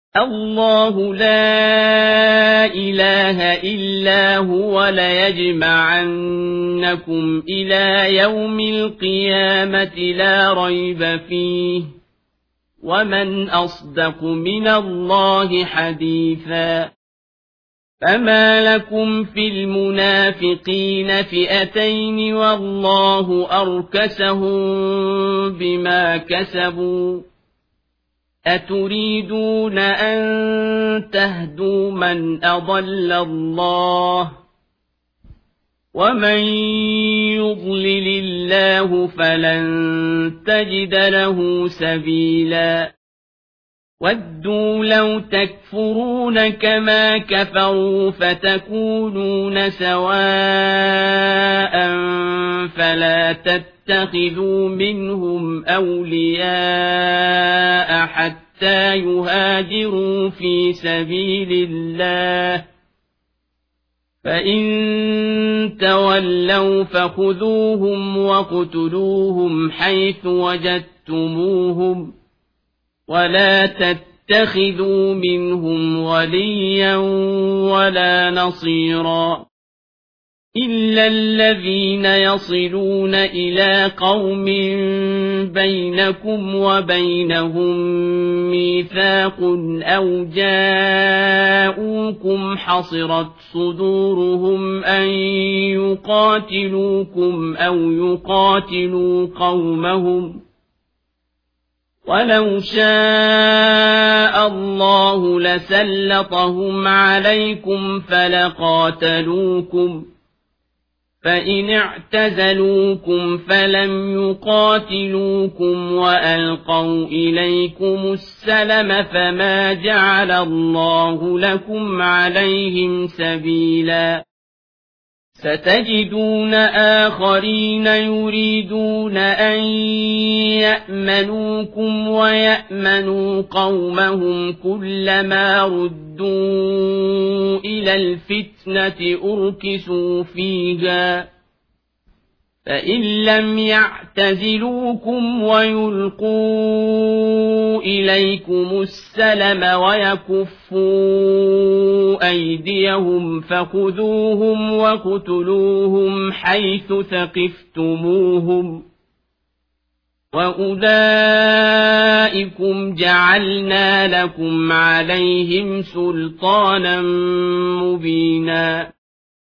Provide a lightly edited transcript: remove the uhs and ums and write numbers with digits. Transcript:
الله لا إله إلا هو ليجمعنكم إلى يوم القيامة لا ريب فيه ومن أصدق من الله حديثا فما لكم في المنافقين فئتين والله أركسهم بما كسبوا أتريدون أن تهدوا من أضل الله ومن يضلل الله فلن تجد له سبيلا ودوا لو تكفرون كما كفروا فتكونون سواء فلا تتخذوا منهم أولياء حتى يهاجروا في سبيل الله فإن تولوا فخذوهم واقتلوهم حيث وجدتموهم ولا تتخذوا منهم وليا ولا نصيرا إلا الذين يصلون إلى قوم بينكم وبينهم ميثاق أو جاءوكم حصرت صدورهم أن يقاتلوكم أو يقاتلوا قومهم ولو شاء الله لسلطهم عليكم فلقاتلوكم فإن اعتزلوكم فلم يقاتلوكم وألقوا إليكم السلم فما جعل الله لكم عليهم سبيلا ستجدون آخرين يريدون أن يأمنوكم ويأمنوا قومهم كلما ردوا إلى الفتنة أركسوا فيها فإن لم يعتزلوكم ويلقوا إليكم السلم ويكفوا أيديهم فخذوهم واقتلوهم حيث ثقفتموهم وأولئكم جعلنا لكم عليهم سلطانا مبينا